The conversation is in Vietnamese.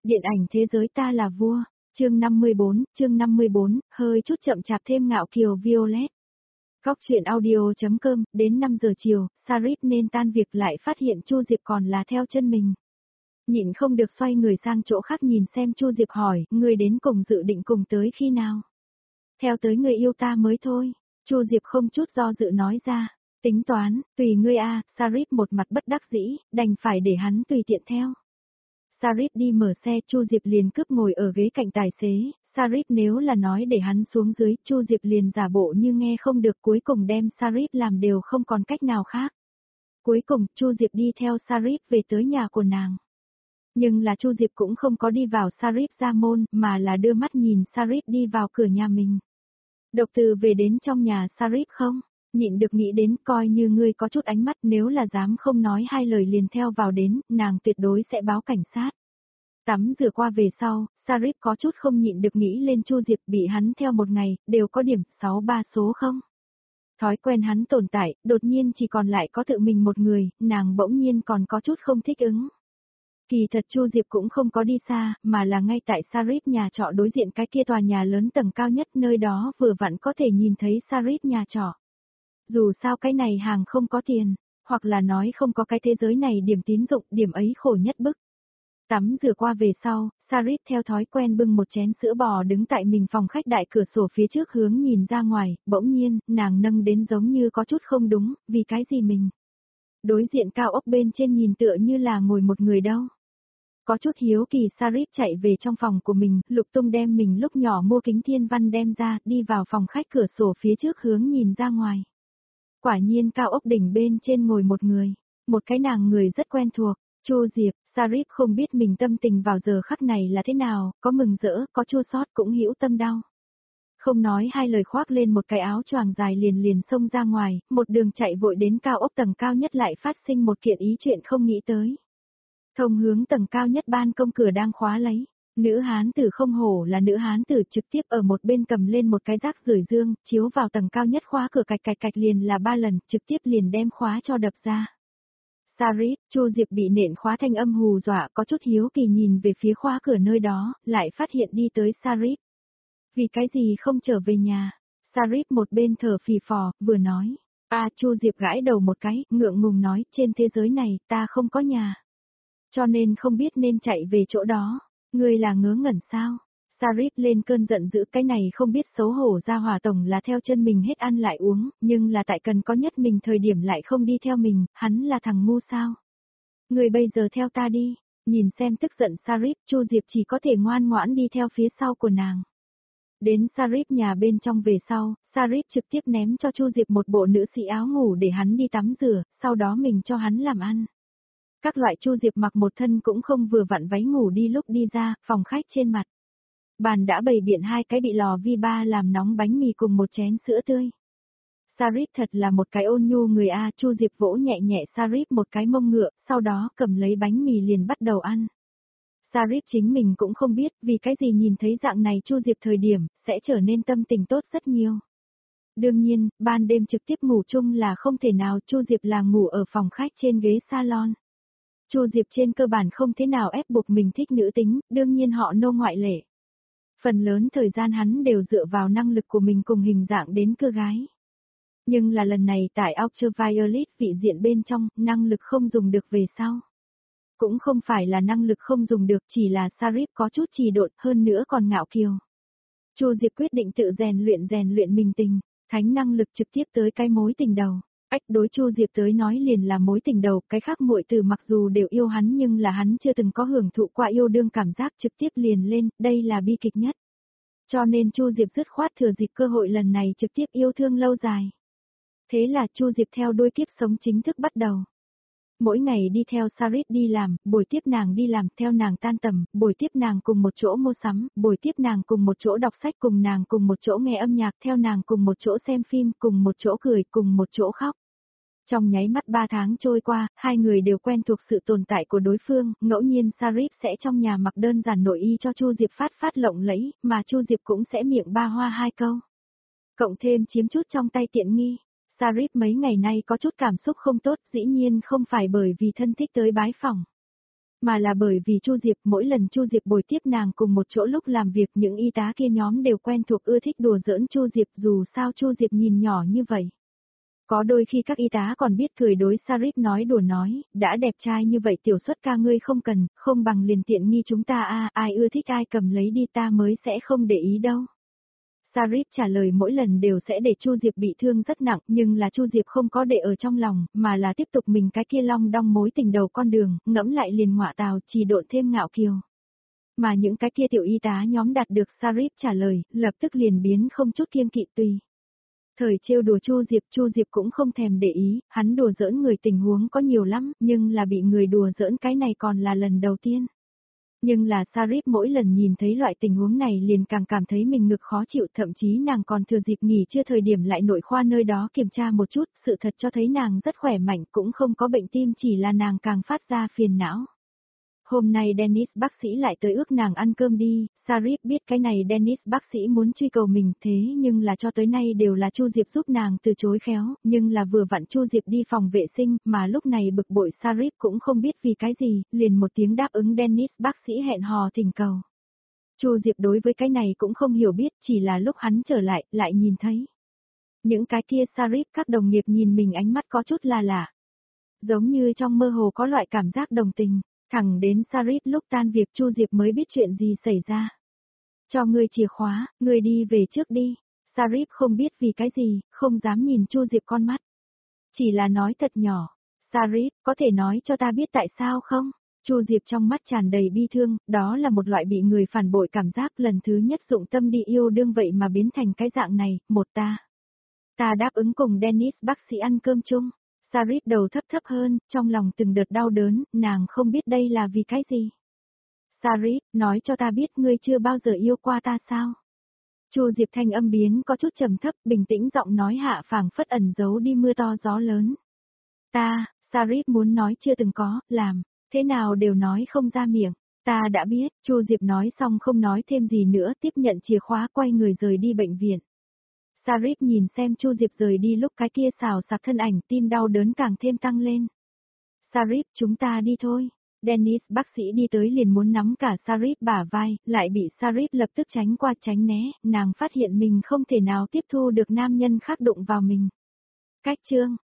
Điện ảnh thế giới ta là vua, chương 54, hơi chút chậm chạp thêm ngạo kiều Violet. Góc truyện audio.com, đến 5 giờ chiều, Sarip nên tan việc lại phát hiện Chu Diệp còn là theo chân mình. Nhịn không được xoay người sang chỗ khác nhìn xem. Chu Diệp hỏi, người đến cùng dự định cùng tới khi nào? Theo tới người yêu ta mới thôi, Chu Diệp không chút do dự nói ra. Tính toán, tùy ngươi a. Sarip một mặt bất đắc dĩ, đành phải để hắn tùy tiện theo. Sarip đi mở xe, Chu Diệp liền cướp ngồi ở ghế cạnh tài xế. Sarip nếu là nói để hắn xuống dưới, Chu Diệp liền giả bộ như nghe không được, cuối cùng đem Sarip làm đều không còn cách nào khác. Cuối cùng, Chu Diệp đi theo Sarip về tới nhà của nàng. Nhưng là Chu Diệp cũng không có đi vào Sarip ra môn, mà là đưa mắt nhìn Sarip đi vào cửa nhà mình. Độc Từ về đến trong nhà Sarip không? Nhịn được nghĩ đến, coi như ngươi có chút ánh mắt, nếu là dám không nói hai lời liền theo vào đến, nàng tuyệt đối sẽ báo cảnh sát. Tắm rửa qua về sau, Sarip có chút không nhịn được nghĩ lên Chu Diệp bị hắn theo một ngày, đều có điểm 63 số không. Thói quen hắn tồn tại, đột nhiên chỉ còn lại có tự mình một người, nàng bỗng nhiên còn có chút không thích ứng. Kỳ thật Chu Diệp cũng không có đi xa, mà là ngay tại Sarip nhà trọ đối diện cái kia tòa nhà lớn tầng cao nhất, nơi đó vừa vặn có thể nhìn thấy Sarip nhà trọ. Dù sao cái này hàng không có tiền, hoặc là nói không có cái thế giới này điểm tín dụng, điểm ấy khổ nhất bức. Tắm rửa qua về sau, Sarip theo thói quen bưng một chén sữa bò đứng tại mình phòng khách đại cửa sổ phía trước hướng nhìn ra ngoài, bỗng nhiên, nàng nâng đến giống như có chút không đúng, vì cái gì mình. Đối diện cao ốc bên trên nhìn tựa như là ngồi một người đâu. Có chút hiếu kỳ Sarip chạy về trong phòng của mình, lục tung đem mình lúc nhỏ mua kính thiên văn đem ra, đi vào phòng khách cửa sổ phía trước hướng nhìn ra ngoài. Quả nhiên cao ốc đỉnh bên trên ngồi một người, một cái nàng người rất quen thuộc, Chu Diệp. Sarip không biết mình tâm tình vào giờ khắc này là thế nào, có mừng rỡ, có chua xót cũng hữu tâm đau. Không nói hai lời khoác lên một cái áo choàng dài liền xông ra ngoài, một đường chạy vội đến cao ốc tầng cao nhất lại phát sinh một kiện ý chuyện không nghĩ tới. Thông hướng tầng cao nhất ban công cửa đang khóa lấy. Nữ hán tử không hổ là nữ hán tử, trực tiếp ở một bên cầm lên một cái rác rưởi dương, chiếu vào tầng cao nhất khóa cửa cạch cạch cạch liền là 3 lần, trực tiếp liền đem khóa cho đập ra. Sarip, Chu Diệp bị nện khóa thanh âm hù dọa, có chút hiếu kỳ nhìn về phía khóa cửa nơi đó, lại phát hiện đi tới Sarip. Vì cái gì không trở về nhà? Sarip một bên thở phì phò, vừa nói. Chu Diệp gãi đầu một cái, ngượng ngùng nói, trên thế giới này, ta không có nhà. Cho nên không biết nên chạy về chỗ đó. Ngươi là ngớ ngẩn sao? Sarip lên cơn giận dữ, cái này không biết xấu hổ ra hỏa tổng là theo chân mình hết ăn lại uống, nhưng là tại cần có nhất mình thời điểm lại không đi theo mình, hắn là thằng ngu sao? Ngươi bây giờ theo ta đi. Nhìn xem tức giận Sarip, Chu Diệp chỉ có thể ngoan ngoãn đi theo phía sau của nàng. Đến Sarip nhà bên trong về sau, Sarip trực tiếp ném cho Chu Diệp một bộ nữ sĩ áo ngủ để hắn đi tắm rửa, sau đó mình cho hắn làm ăn. Các loại Chu Diệp mặc một thân cũng không vừa vặn váy ngủ đi, lúc đi ra, phòng khách trên mặt. Bàn đã bày biện 2 cái bị lò vi ba làm nóng bánh mì cùng một chén sữa tươi. Sarip thật là một cái ôn nhu người a. Chu Diệp vỗ nhẹ nhẹ Sarip một cái mông ngựa, sau đó cầm lấy bánh mì liền bắt đầu ăn. Sarip chính mình cũng không biết vì cái gì nhìn thấy dạng này Chu Diệp thời điểm, sẽ trở nên tâm tình tốt rất nhiều. Đương nhiên, ban đêm trực tiếp ngủ chung là không thể nào, Chu Diệp là ngủ ở phòng khách trên ghế salon. Chu Diệp trên cơ bản không thế nào ép buộc mình thích nữ tính, đương nhiên họ nô ngoại lệ. Phần lớn thời gian hắn đều dựa vào năng lực của mình cùng hình dạng đến cưa gái. Nhưng là lần này tại Ultraviolet vị diện bên trong, năng lực không dùng được về sau. Cũng không phải là năng lực không dùng được, chỉ là Sarip có chút trì độn, hơn nữa còn ngạo kiều. Chu Diệp quyết định tự rèn luyện mình tình, thánh năng lực trực tiếp tới cái mối tình đầu. Đối Chu Diệp tới nói liền là mối tình đầu, cái khác muội tử mặc dù đều yêu hắn nhưng là hắn chưa từng có hưởng thụ qua yêu đương cảm giác, trực tiếp liền lên, đây là bi kịch nhất. Cho nên Chu Diệp dứt khoát thừa dịp cơ hội lần này trực tiếp yêu thương lâu dài. Thế là Chu Diệp theo đuôi kiếp sống chính thức bắt đầu. Mỗi ngày đi theo Sarip đi làm, buổi tiếp nàng đi làm, theo nàng tan tầm, buổi tiếp nàng cùng một chỗ mua sắm, buổi tiếp nàng cùng một chỗ đọc sách, cùng nàng cùng một chỗ nghe âm nhạc, theo nàng cùng một chỗ xem phim, cùng một chỗ cười, cùng một chỗ khóc. Trong nháy mắt 3 tháng trôi qua, hai người đều quen thuộc sự tồn tại của đối phương, ngẫu nhiên Sarip sẽ trong nhà mặc đơn giản nội y cho Chu Diệp phát lộng lẫy, mà Chu Diệp cũng sẽ miệng ba hoa 2 câu. Cộng thêm chiếm chút trong tay tiện nghi. Sarip mấy ngày nay có chút cảm xúc không tốt, dĩ nhiên không phải bởi vì thân thích tới bái phỏng. mà là bởi vì Chu Diệp, mỗi lần Chu Diệp bồi tiếp nàng cùng một chỗ lúc làm việc, những y tá kia nhóm đều quen thuộc ưa thích đùa giỡn Chu Diệp, dù sao Chu Diệp nhìn nhỏ như vậy. Có đôi khi các y tá còn biết cười đối Sarip nói đùa nói, đã đẹp trai như vậy tiểu xuất ca ngươi không cần, không bằng liền tiện nghi chúng ta ai ưa thích ai cầm lấy đi ta mới sẽ không để ý đâu. Sarip trả lời mỗi lần đều sẽ để Chu Diệp bị thương rất nặng, nhưng là Chu Diệp không có để ở trong lòng, mà là tiếp tục mình cái kia long đong mối tình đầu con đường, ngẫm lại liền ngọa tào chỉ độn thêm ngạo kiều. Mà những cái kia tiểu y tá nhóm đạt được Sarip trả lời, lập tức liền biến không chút kiêng kỵ tùy. Thời trêu đùa Chu Diệp cũng không thèm để ý, hắn đùa giỡn người tình huống có nhiều lắm, nhưng là bị người đùa giỡn cái này còn là lần đầu tiên. Nhưng là Sarip mỗi lần nhìn thấy loại tình huống này liền càng cảm thấy mình ngực khó chịu, thậm chí nàng còn thừa dịp nghỉ trưa thời điểm lại nội khoa nơi đó kiểm tra một chút, sự thật cho thấy nàng rất khỏe mạnh, cũng không có bệnh tim, chỉ là nàng càng phát ra phiền não. Hôm nay Dennis bác sĩ lại tới ước nàng ăn cơm đi, Sarip biết cái này Dennis bác sĩ muốn truy cầu mình thế nhưng là cho tới nay đều là Chu Diệp giúp nàng từ chối khéo, nhưng là vừa vặn Chu Diệp đi phòng vệ sinh mà lúc này bực bội Sarip cũng không biết vì cái gì, liền một tiếng đáp ứng Dennis bác sĩ hẹn hò thỉnh cầu. Chu Diệp đối với cái này cũng không hiểu biết, chỉ là lúc hắn trở lại, lại nhìn thấy. Những cái kia Sarip các đồng nghiệp nhìn mình ánh mắt có chút là lạ. Giống như trong mơ hồ có loại cảm giác đồng tình. Thẳng đến Sarip lúc tan việc Chu Diệp mới biết chuyện gì xảy ra. Cho ngươi chìa khóa, ngươi đi về trước đi. Sarip không biết vì cái gì, không dám nhìn Chu Diệp con mắt. Chỉ là nói thật nhỏ. Sarip, có thể nói cho ta biết tại sao không? Chu Diệp trong mắt tràn đầy bi thương, đó là một loại bị người phản bội cảm giác lần thứ nhất dụng tâm đi yêu đương vậy mà biến thành cái dạng này, một ta. Ta đáp ứng cùng Dennis bác sĩ ăn cơm chung. Sarip đầu thấp thấp hơn, trong lòng từng đợt đau đớn, nàng không biết đây là vì cái gì. Sarip, nói cho ta biết ngươi chưa bao giờ yêu qua ta sao? Chu Diệp thanh âm biến có chút trầm thấp, bình tĩnh giọng nói hạ phảng phất ẩn giấu đi mưa to gió lớn. Sarip muốn nói chưa từng có, làm, thế nào đều nói không ra miệng. Ta đã biết, Chu Diệp nói xong không nói thêm gì nữa, tiếp nhận chìa khóa quay người rời đi bệnh viện. Sarip nhìn xem Chu Diệp rời đi lúc cái kia xào sạc thân ảnh, tim đau đớn càng thêm tăng lên. Sarip, chúng ta đi thôi. Dennis bác sĩ đi tới liền muốn nắm cả Sarip bả vai, lại bị Sarip lập tức tránh qua tránh né, nàng phát hiện mình không thể nào tiếp thu được nam nhân khác đụng vào mình. Cách chương